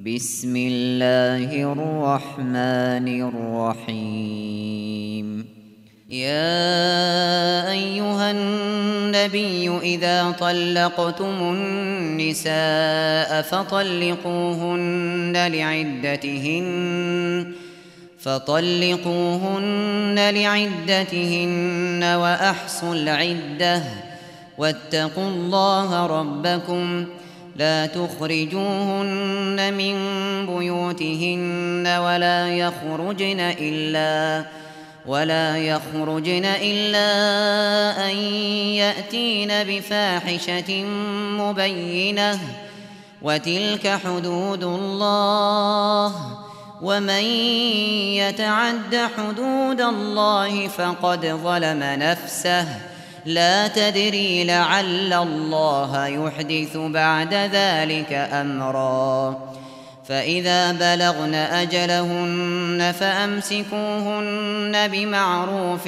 بسم الله الرحمن الرحيم. يا أيها النبي إذا طلقتم النساء فطلقوهن لعدتهن وأحصوا العدة واتقوا الله ربكم لا تخرجوهن من بيوتهن ولا يخرجن إلا أن يأتين بفاحشة مبينة وتلك حدود الله ومن يتعد حدود الله فقد ظلم نفسه لا تدري لعل الله يحدث بعد ذلك أمرا. فإذا بلغن أجلهن فأمسكوهن بمعروف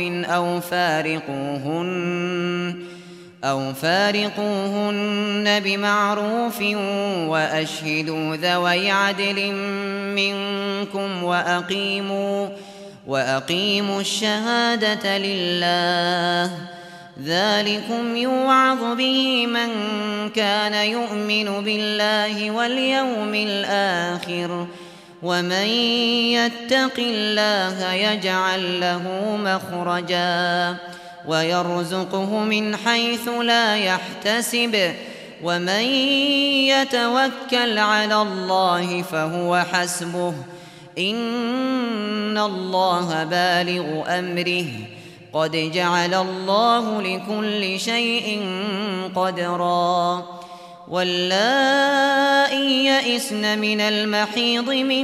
أو فارقوهن بمعروف وأشهدوا ذوي عدل منكم وأقيموا الشهادة لله ذلكم يوعظ به من كان يؤمن بالله واليوم الآخر ومن يتق الله يجعل له مخرجا ويرزقه من حيث لا يحتسب ومن يتوكل على الله فهو حسبه إن الله بالغ أمره قد جعل الله لكل شيء قدرا. واللائي يئسن من المحيض من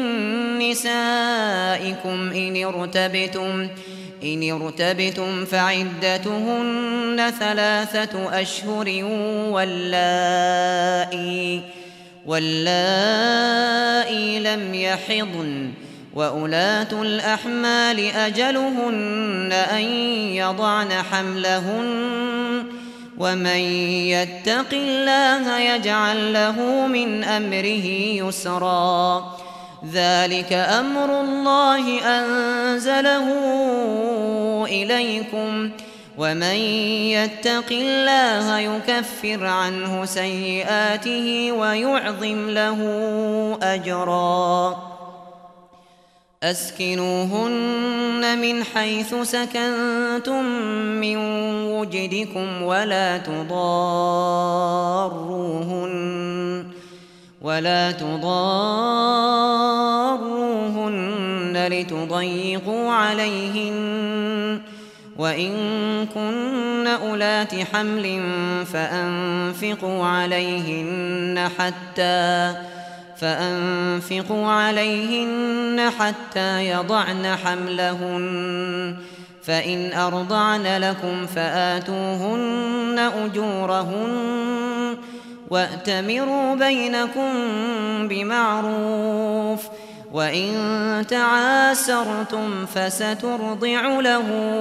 نسائكم إن ارتبتم فعدتهن 3 أشهر واللائي لم يحضن وأولاة الأحمال أجلهن أن يضعن حملهن ومن يتق الله يجعل له من أمره يسرا. ذلك أمر الله أنزله إليكم ومن يتق الله يكفر عنه سيئاته ويعظم له أجرا. أسكنوهن من حيث سكنتم من وجدكم ولا تضاروهن لتضيقوا عليهن وإن كن أولات حمل فأنفقوا عليهن حتى يضعن حملهن فإن أرضعن لكم فآتوهن أجورهن وأتمروا بينكم بمعروف وإن تعاسرتم فسترضع له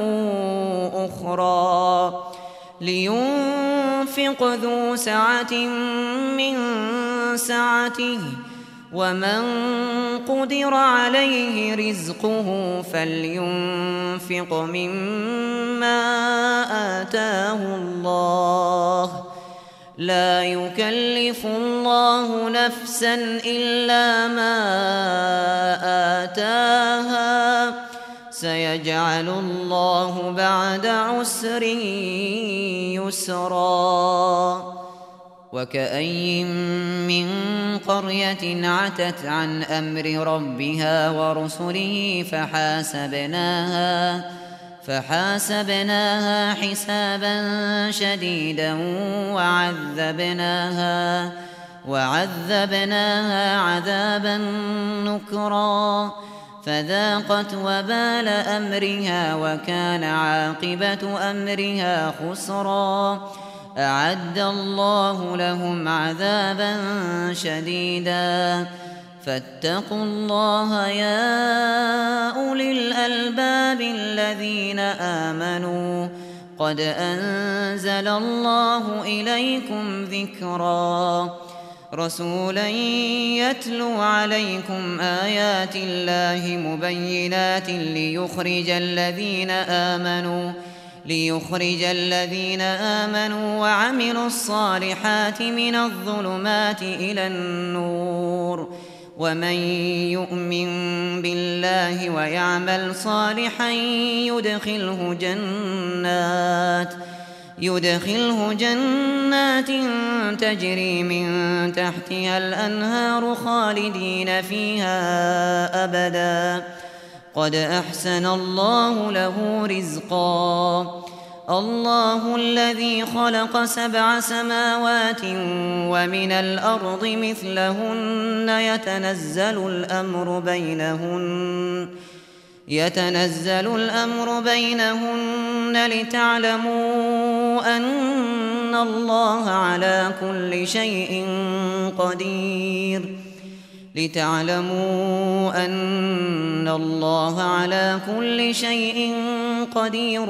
أخرى. لينفق ذو سعة من سعته ومن قدر عليه رزقه فلينفق مما آتاه الله لا يكلف الله نفسا إلا ما آتاها سيجعل الله بعد عسر يسرا. وكأي من قرية عتت عن أمر ربها ورسله فحاسبناها حسابا شديدا وعذبناها عذابا نكرا فذاقت وبال أمرها وكان عاقبة أمرها خسرا. أعد الله لهم عذابا شديدا فاتقوا الله يا أولي الألباب الذين آمنوا قد أنزل الله إليكم ذكرا. رسولا يتلو عليكم آيات الله مبينات ليخرج الذين آمنوا وعملوا الصالحات من الظلمات إلى النور، ومن يؤمن بالله ويعمل صالحا يدخله جنات تجري من تحتها الأنهار خالدين فيها أبدا، قد أحسن الله له رزقا. الله الذي خلق 7 سماوات ومن الأرض مثلهن يتنزل الأمر بينهن لتعلموا أن الله على كل شيء قدير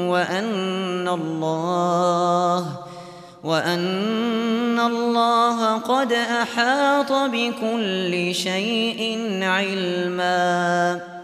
وأن الله قد أحاط بكل شيء علما.